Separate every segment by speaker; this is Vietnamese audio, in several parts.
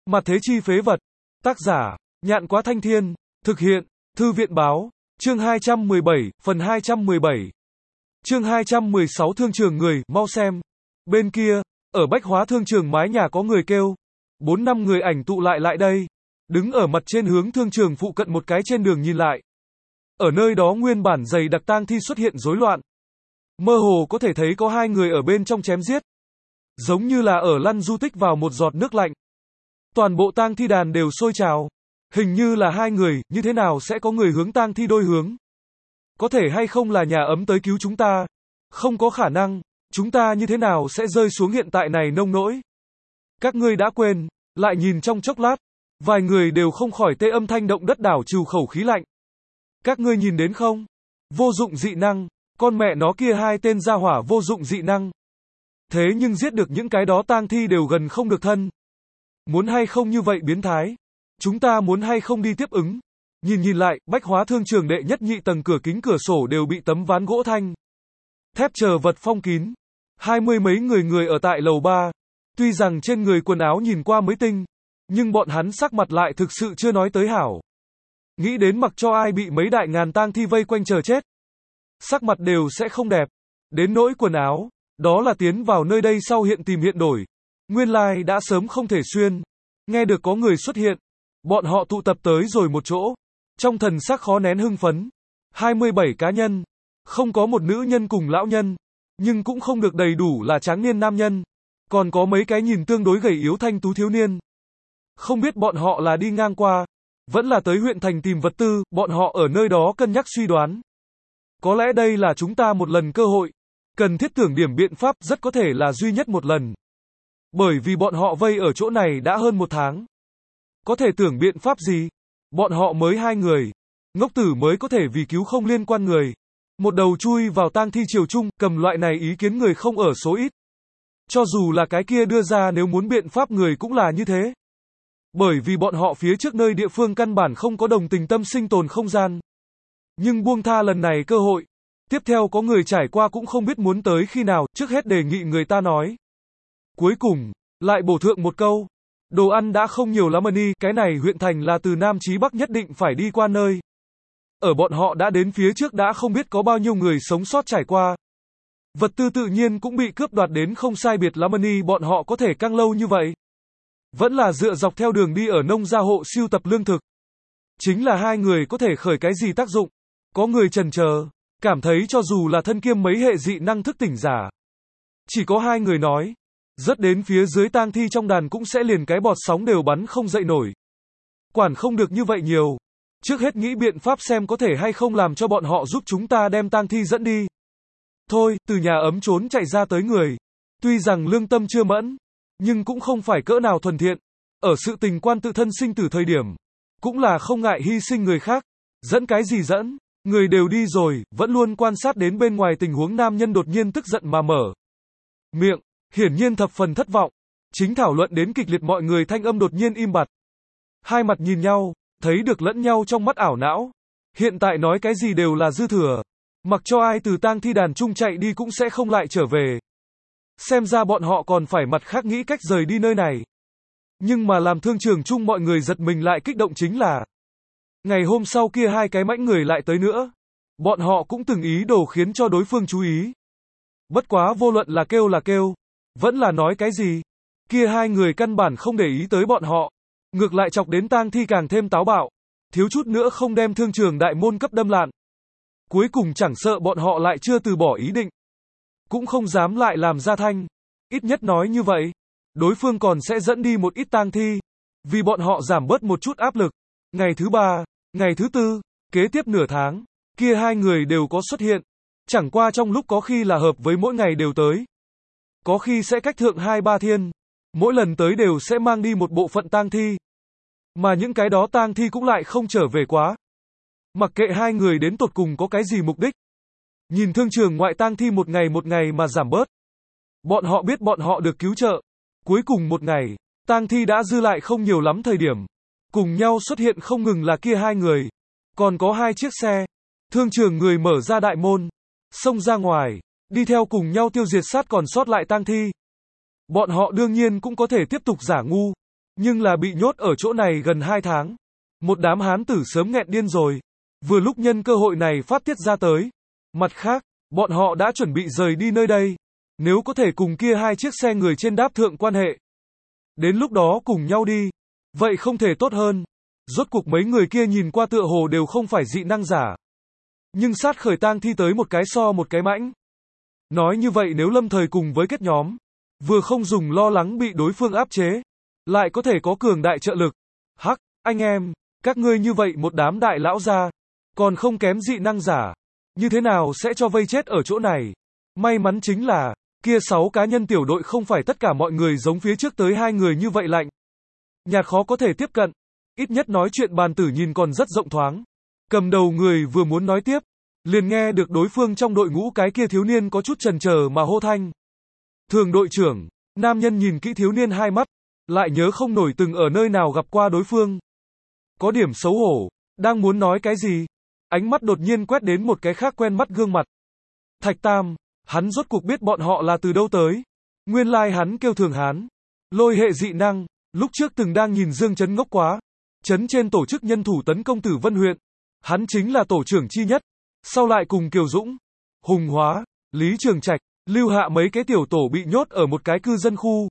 Speaker 1: Mặt thế chi phế vật. Tác giả, Nhạn Quá Thanh Thiên. Thực hiện, Thư viện báo. Chương 217, phần 217. Chương 216 thương trường người, mau xem. Bên kia, ở bách hóa thương trường mái nhà có người kêu. 4-5 người ảnh tụ lại đây. Đứng ở mặt trên hướng thương trường phụ cận một cái trên đường nhìn lại. Ở nơi đó nguyên bản dày đặc tang thi xuất hiện rối loạn. Mơ hồ có thể thấy có 2 người ở bên trong chém giết. Giống như là ở lăn du tích vào một giọt nước lạnh. Toàn bộ tang thi đàn đều sôi trào. Hình như là 2 người, như thế nào sẽ có người hướng tang thi đôi hướng? Có thể hay không là nhà ấm tới cứu chúng ta? Không có khả năng, chúng ta như thế nào sẽ rơi xuống hiện tại này nông nỗi? Các ngươi đã quên, lại nhìn trong chốc lát, vài người đều không khỏi tê âm thanh động đất đảo trừ khẩu khí lạnh. Các ngươi nhìn đến không? Vô dụng dị năng, con mẹ nó kia 2 tên gia hỏa vô dụng dị năng. Thế nhưng giết được những cái đó tang thi đều gần không được thân. Muốn hay không như vậy biến thái? Chúng ta muốn hay không đi tiếp ứng? Nhìn lại, bách hóa thương trường đệ nhất nhị tầng cửa kính cửa sổ đều bị tấm ván gỗ thanh thép chờ vật phong kín. 20 mấy người ở tại lầu 3. Tuy rằng trên người quần áo nhìn qua mới tinh, nhưng bọn hắn sắc mặt lại thực sự chưa nói tới hảo. Nghĩ đến mặc cho ai bị mấy đại ngàn tang thi vây quanh chờ chết, sắc mặt đều sẽ không đẹp. Đến nỗi quần áo, đó là tiến vào nơi đây sau hiện tìm hiện đổi. Nguyên lai đã sớm không thể xuyên. Nghe được có người xuất hiện, bọn họ tụ tập tới rồi một chỗ. Trong thần sắc khó nén hưng phấn. 27 cá nhân. Không có một nữ nhân cùng lão nhân. Nhưng cũng không được đầy đủ là tráng niên nam nhân. Còn có mấy cái nhìn tương đối gầy yếu thanh tú thiếu niên. Không biết bọn họ là đi ngang qua, vẫn là tới huyện thành tìm vật tư, bọn họ ở nơi đó cân nhắc suy đoán. Có lẽ đây là chúng ta một lần cơ hội. Cần thiết tưởng điểm biện pháp rất có thể là duy nhất một lần. Bởi vì bọn họ vây ở chỗ này đã hơn 1 tháng. Có thể tưởng biện pháp gì? Bọn họ mới 2 người. Ngốc tử mới có thể vì cứu không liên quan người. Một đầu chui vào tang thi triều chung, cầm loại này ý kiến người không ở số ít. Cho dù là cái kia đưa ra nếu muốn biện pháp người cũng là như thế. Bởi vì bọn họ phía trước nơi địa phương căn bản không có đồng tình tâm sinh tồn không gian. Nhưng buông tha lần này cơ hội. Tiếp theo có người trải qua cũng không biết muốn tới khi nào, trước hết đề nghị người ta nói. Cuối cùng, lại bổ thượng một câu. Đồ ăn đã không nhiều lắm đi, cái này huyện thành là từ Nam chí Bắc nhất định phải đi qua nơi. Ở bọn họ đã đến phía trước đã không biết có bao nhiêu người sống sót trải qua. Vật tư tự nhiên cũng bị cướp đoạt đến không sai biệt lắm đi, bọn họ có thể căng lâu như vậy. Vẫn là dựa dọc theo đường đi ở nông gia hộ sưu tập lương thực. Chính là 2 người có thể khởi cái gì tác dụng. Có người chần chờ, cảm thấy cho dù là thân kiêm mấy hệ dị năng thức tỉnh giả. Chỉ có 2 người nói. Rất đến phía dưới tang thi trong đàn cũng sẽ liền cái bọt sóng đều bắn không dậy nổi. Quản không được như vậy nhiều. Trước hết nghĩ biện pháp xem có thể hay không làm cho bọn họ giúp chúng ta đem tang thi dẫn đi. Thôi, từ nhà ấm trốn chạy ra tới người. Tuy rằng lương tâm chưa mẫn, nhưng cũng không phải cỡ nào thuần thiện. Ở sự tình quan tự thân sinh tử thời điểm, cũng là không ngại hy sinh người khác. Dẫn cái gì dẫn? Người đều đi rồi, vẫn luôn quan sát đến bên ngoài tình huống nam nhân đột nhiên tức giận mà mở miệng. Hiển nhiên thập phần thất vọng. Chính thảo luận đến kịch liệt mọi người thanh âm đột nhiên im bặt. Hai mặt nhìn nhau, thấy được lẫn nhau trong mắt ảo não. Hiện tại nói cái gì đều là dư thừa. Mặc cho ai từ tang thi đàn chung chạy đi cũng sẽ không lại trở về. Xem ra bọn họ còn phải mặt khác nghĩ cách rời đi nơi này. Nhưng mà làm thương trường chung mọi người giật mình lại kích động chính là ngày hôm sau kia 2 cái mãnh người lại tới nữa. Bọn họ cũng từng ý đồ khiến cho đối phương chú ý. Bất quá vô luận là kêu, vẫn là nói cái gì, kia 2 người căn bản không để ý tới bọn họ. Ngược lại chọc đến tang thi càng thêm táo bạo. Thiếu chút nữa không đem thương trường đại môn cấp đâm lạn. Cuối cùng chẳng sợ bọn họ lại chưa từ bỏ ý định. Cũng không dám lại làm ra thanh. Ít nhất nói như vậy. Đối phương còn sẽ dẫn đi một ít tang thi. Vì bọn họ giảm bớt một chút áp lực. Ngày thứ 3, ngày thứ 4, kế tiếp nửa tháng. Kia 2 người đều có xuất hiện. Chẳng qua trong lúc có khi là hợp với mỗi ngày đều tới. Có khi sẽ cách thượng 2-3 thiên. Mỗi lần tới đều sẽ mang đi một bộ phận tang thi. Mà những cái đó tang thi cũng lại không trở về quá. Mặc kệ 2 người đến tột cùng có cái gì mục đích. Nhìn thương trường ngoại tang thi một ngày mà giảm bớt. Bọn họ biết bọn họ được cứu trợ. Cuối cùng một ngày, tang thi đã dư lại không nhiều lắm thời điểm. Cùng nhau xuất hiện không ngừng là kia 2 người. Còn có 2 chiếc xe. Thương trường người mở ra đại môn. Xông ra ngoài. Đi theo cùng nhau tiêu diệt sát còn sót lại tang thi. Bọn họ đương nhiên cũng có thể tiếp tục giả ngu. Nhưng là bị nhốt ở chỗ này gần 2 tháng. Một đám hán tử sớm nghẹn điên rồi. Vừa lúc nhân cơ hội này phát tiết ra tới. Mặt khác, bọn họ đã chuẩn bị rời đi nơi đây. Nếu có thể cùng kia 2 chiếc xe người trên đáp thượng quan hệ. Đến lúc đó cùng nhau đi. Vậy không thể tốt hơn. Rốt cuộc mấy người kia nhìn qua tựa hồ đều không phải dị năng giả. Nhưng sát khởi tang thi tới một cái so một cái mãnh. Nói như vậy nếu lâm thời cùng với kết nhóm. Vừa không dùng lo lắng bị đối phương áp chế. Lại có thể có cường đại trợ lực. Hắc, anh em, các ngươi như vậy một đám đại lão gia. Còn không kém dị năng giả. Như thế nào sẽ cho vây chết ở chỗ này? May mắn chính là, kia 6 cá nhân tiểu đội không phải tất cả mọi người giống phía trước tới 2 người như vậy lạnh. Nhạt khó có thể tiếp cận. Ít nhất nói chuyện bàn tử nhìn còn rất rộng thoáng. Cầm đầu người vừa muốn nói tiếp. Liền nghe được đối phương trong đội ngũ cái kia thiếu niên có chút chần chờ mà hô thanh. Thường đội trưởng, nam nhân nhìn kỹ thiếu niên 2 mắt. Lại nhớ không nổi từng ở nơi nào gặp qua đối phương. Có điểm xấu hổ, đang muốn nói cái gì? Ánh mắt đột nhiên quét đến một cái khác quen mắt gương mặt. Thạch Tam, hắn rốt cuộc biết bọn họ là từ đâu tới. Nguyên lai hắn kêu Thường Hán. Lôi hệ dị năng, lúc trước từng đang nhìn Dương Trấn ngốc quá. Trấn trên tổ chức nhân thủ tấn công Tử Vân huyện. Hắn chính là tổ trưởng chi nhất. Sau lại cùng Kiều Dũng, Hùng Hóa, Lý Trường Trạch, Lưu Hạ mấy cái tiểu tổ bị nhốt ở một cái cư dân khu.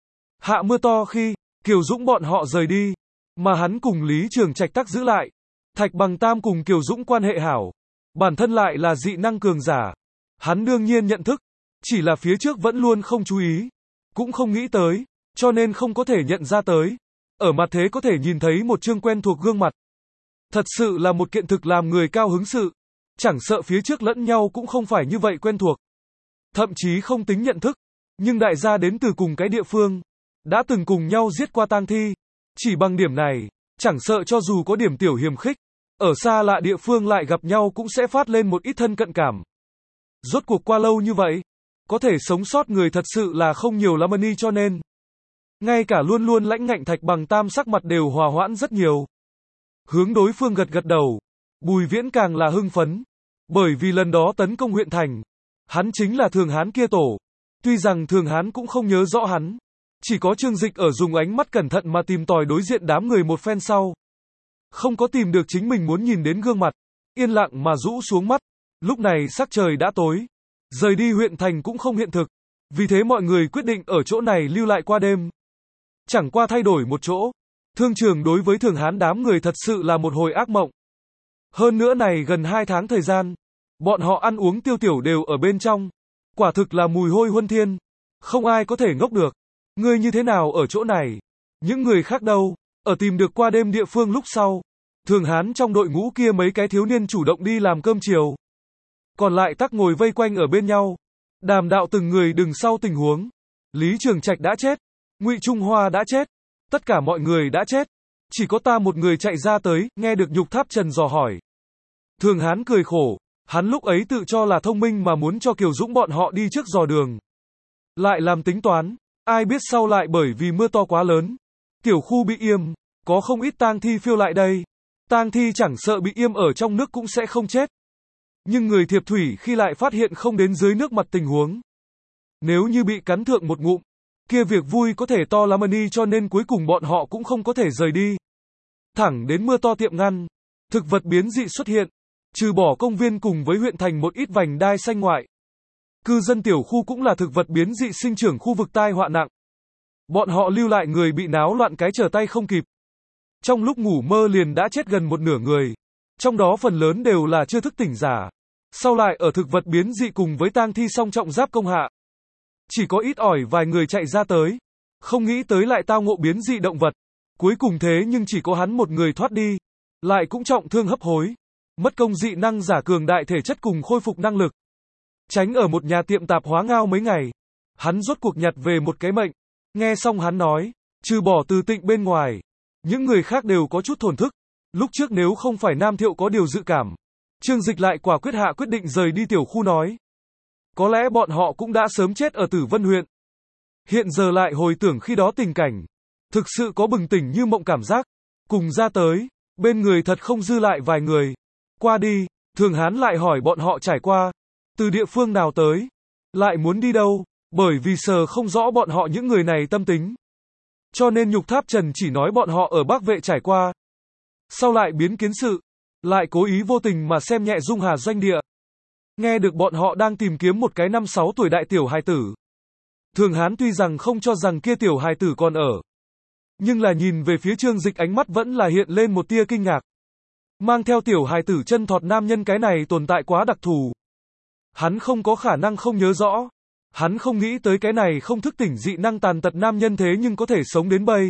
Speaker 1: Hạ mưa to khi, Kiều Dũng bọn họ rời đi. Mà hắn cùng Lý Trường Trạch tắc giữ lại. Thạch Bằng Tam cùng Kiều Dũng quan hệ hảo. Bản thân lại là dị năng cường giả. Hắn đương nhiên nhận thức. Chỉ là phía trước vẫn luôn không chú ý. Cũng không nghĩ tới. Cho nên không có thể nhận ra tới. Ở mặt thế có thể nhìn thấy một chương quen thuộc gương mặt. Thật sự là một kiện thực làm người cao hứng sự. Chẳng sợ phía trước lẫn nhau cũng không phải như vậy quen thuộc. Thậm chí không tính nhận thức. Nhưng đại gia đến từ cùng cái địa phương. Đã từng cùng nhau giết qua tang thi. Chỉ bằng điểm này, chẳng sợ cho dù có điểm tiểu hiềm khích. Ở xa lạ địa phương lại gặp nhau cũng sẽ phát lên một ít thân cận cảm. Rốt cuộc qua lâu như vậy, có thể sống sót người thật sự là không nhiều lắm cho nên. Ngay cả luôn luôn lãnh ngạnh Thạch Bằng Tam sắc mặt đều hòa hoãn rất nhiều. Hướng đối phương gật gật đầu. Bùi Viễn càng là hưng phấn. Bởi vì lần đó tấn công huyện thành. Hắn chính là Thường Hán kia tổ. Tuy rằng Thường Hán cũng không nhớ rõ hắn. Chỉ có Trương Dịch ở dùng ánh mắt cẩn thận mà tìm tòi đối diện đám người một phen sau. Không có tìm được chính mình muốn nhìn đến gương mặt. Yên lặng mà rũ xuống mắt. Lúc này sắc trời đã tối. Rời đi huyện thành cũng không hiện thực. Vì thế mọi người quyết định ở chỗ này lưu lại qua đêm. Chẳng qua thay đổi một chỗ. Thương trường đối với Thường Hán đám người thật sự là một hồi ác mộng. Hơn nữa này gần 2 tháng thời gian. Bọn họ ăn uống tiêu tiểu đều ở bên trong. Quả thực là mùi hôi huân thiên. Không ai có thể ngốc được. Ngươi như thế nào ở chỗ này? Những người khác đâu? Ở tìm được qua đêm địa phương lúc sau. Thường Hán trong đội ngũ kia mấy cái thiếu niên chủ động đi làm cơm chiều. Còn lại tắc ngồi vây quanh ở bên nhau. Đàm đạo từng người đằng sau tình huống. Lý Trường Trạch đã chết. Ngụy Trung Hoa đã chết. Tất cả mọi người đã chết. Chỉ có ta một người chạy ra tới, nghe được Nhục Tháp Trần dò hỏi. Thường Hán cười khổ. Hắn lúc ấy tự cho là thông minh mà muốn cho Kiều Dũng bọn họ đi trước dò đường. Lại làm tính toán. Ai biết sau lại bởi vì mưa to quá lớn. Tiểu khu bị yêm. Có không ít tang thi phiêu lại đây. Tang thi chẳng sợ bị yêm ở trong nước cũng sẽ không chết. Nhưng người thiệp thủy khi lại phát hiện không đến dưới nước mặt tình huống. Nếu như bị cắn thượng một ngụm. Kia việc vui có thể to lắm cho nên cuối cùng bọn họ cũng không có thể rời đi. Thẳng đến mưa to tiệm ngăn. Thực vật biến dị xuất hiện. Trừ bỏ công viên cùng với huyện thành một ít vành đai xanh ngoại. Cư dân tiểu khu cũng là thực vật biến dị sinh trưởng khu vực tai họa nặng. Bọn họ lưu lại người bị náo loạn cái trở tay không kịp. Trong lúc ngủ mơ liền đã chết gần một nửa người. Trong đó phần lớn đều là chưa thức tỉnh giả. Sau lại ở thực vật biến dị cùng với tang thi song trọng giáp công hạ. Chỉ có ít ỏi vài người chạy ra tới. Không nghĩ tới lại tao ngộ biến dị động vật. Cuối cùng thế nhưng chỉ có hắn một người thoát đi. Lại cũng trọng thương hấp hối. Mất công dị năng giả cường đại thể chất cùng khôi phục năng lực. Tránh ở một nhà tiệm tạp hóa ngao mấy ngày. Hắn rốt cuộc nhặt về một cái mệnh. Nghe xong hắn nói, trừ bỏ Từ Tịnh bên ngoài. Những người khác đều có chút thổn thức. Lúc trước nếu không phải Nam Thiệu có điều dự cảm. Trương Dịch lại quả quyết hạ quyết định rời đi tiểu khu nói. Có lẽ bọn họ cũng đã sớm chết ở Tử Vân huyện. Hiện giờ lại hồi tưởng khi đó tình cảnh. Thực sự có bừng tỉnh như mộng cảm giác. Cùng ra tới, bên người thật không dư lại vài người. Qua đi, Thường Hán lại hỏi bọn họ trải qua. Từ địa phương nào tới? Lại muốn đi đâu? Bởi vì sờ không rõ bọn họ những người này tâm tính. Cho nên Nhục Tháp Trần chỉ nói bọn họ ở Bắc Vệ trải qua. Sau lại biến kiến sự, lại cố ý vô tình mà xem nhẹ Dung Hà doanh địa. Nghe được bọn họ đang tìm kiếm một cái 5-6 tuổi đại tiểu hài tử. Thường Hán tuy rằng không cho rằng kia tiểu hài tử còn ở. Nhưng là nhìn về phía Trương Dịch ánh mắt vẫn là hiện lên một tia kinh ngạc. Mang theo tiểu hài tử chân thọt nam nhân cái này tồn tại quá đặc thù. Hắn không có khả năng không nhớ rõ. Hắn không nghĩ tới cái này không thức tỉnh dị năng tàn tật nam nhân thế nhưng có thể sống đến bây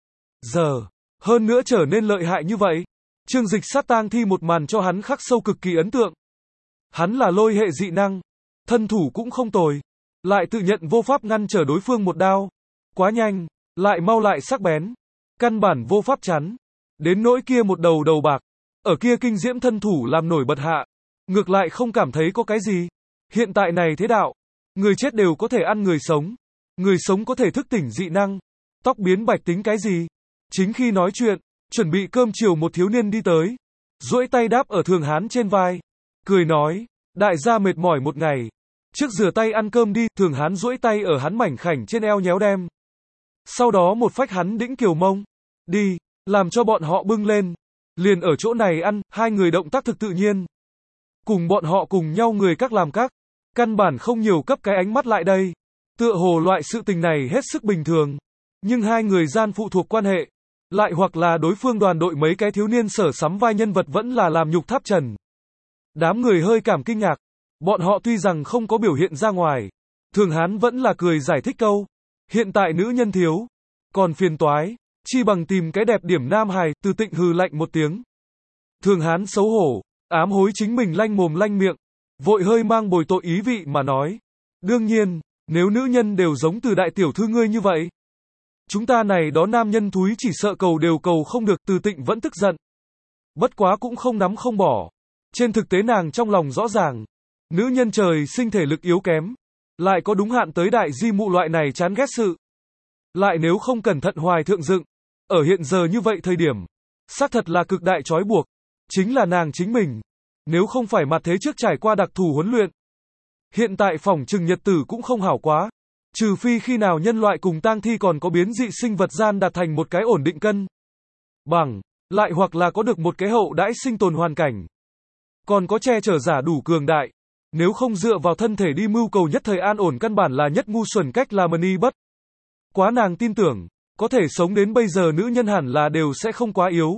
Speaker 1: giờ. Hơn nữa trở nên lợi hại như vậy. Trương Dịch sát tang thi một màn cho hắn khắc sâu cực kỳ ấn tượng. Hắn là lôi hệ dị năng. Thân thủ cũng không tồi. Lại tự nhận vô pháp ngăn trở đối phương một đao. Quá nhanh, lại mau lại sắc bén. Căn bản vô pháp chắn. Đến nỗi kia một đầu bạc. Ở kia kinh diễm thân thủ làm nổi bật hạ. Ngược lại không cảm thấy có cái gì. Hiện tại này thế đạo. Người chết đều có thể ăn người sống. Người sống có thể thức tỉnh dị năng. Tóc biến bạch tính cái gì? Chính khi nói chuyện, chuẩn bị cơm chiều một thiếu niên đi tới. Duỗi tay đáp ở Thường Hán trên vai. Cười nói, đại gia mệt mỏi một ngày. Trước rửa tay ăn cơm đi, Thường Hán duỗi tay ở hắn mảnh khảnh trên eo nhéo đem. Sau đó một phách hắn đĩnh kiều mông. Đi, làm cho bọn họ bưng lên. Liền ở chỗ này ăn, hai người động tác thực tự nhiên. Cùng bọn họ cùng nhau người các làm các. Căn bản không nhiều cấp cái ánh mắt lại đây. Tựa hồ loại sự tình này hết sức bình thường. Nhưng hai người gian phụ thuộc quan hệ. Lại hoặc là đối phương đoàn đội mấy cái thiếu niên sở sắm vai nhân vật vẫn là làm Nhục Tháp Trần. Đám người hơi cảm kinh ngạc. Bọn họ tuy rằng không có biểu hiện ra ngoài. Thường Hán vẫn là cười giải thích câu. Hiện tại nữ nhân thiếu. Còn phiền toái. Chi bằng tìm cái đẹp điểm nam hài, Từ Tịnh hừ lạnh một tiếng. Thường Hán xấu hổ. Ám hối chính mình lanh mồm lanh miệng. Vội hơi mang bồi tội ý vị mà nói. Đương nhiên, nếu nữ nhân đều giống Từ đại tiểu thư ngươi như vậy. Chúng ta này đó nam nhân thúi chỉ sợ cầu đều cầu không được. Từ Tịnh vẫn tức giận. Bất quá cũng không nắm không bỏ. Trên thực tế nàng trong lòng rõ ràng. Nữ nhân trời sinh thể lực yếu kém. Lại có đúng hạn tới đại di mụ loại này chán ghét sự. Lại nếu không cẩn thận hoài thượng dựng. Ở hiện giờ như vậy thời điểm. Xác thật là cực đại trói buộc. Chính là nàng chính mình. Nếu không phải mặt thế trước trải qua đặc thù huấn luyện. Hiện tại phỏng chừng nhật tử cũng không hảo quá. Trừ phi khi nào nhân loại cùng tang thi còn có biến dị sinh vật gian đạt thành một cái ổn định cân bằng. Lại hoặc là có được một cái hậu đãi sinh tồn hoàn cảnh. Còn có che chở giả đủ cường đại. Nếu không dựa vào thân thể đi mưu cầu nhất thời an ổn căn bản là nhất ngu xuẩn cách làm ni bất. Quá nàng tin tưởng. Có thể sống đến bây giờ nữ nhân hẳn là đều sẽ không quá yếu.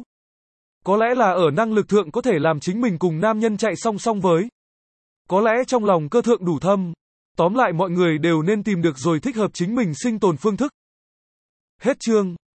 Speaker 1: Có lẽ là ở năng lực thượng có thể làm chính mình cùng nam nhân chạy song song với. Có lẽ trong lòng cơ thượng đủ thâm. Tóm lại mọi người đều nên tìm được rồi thích hợp chính mình sinh tồn phương thức. Hết chương.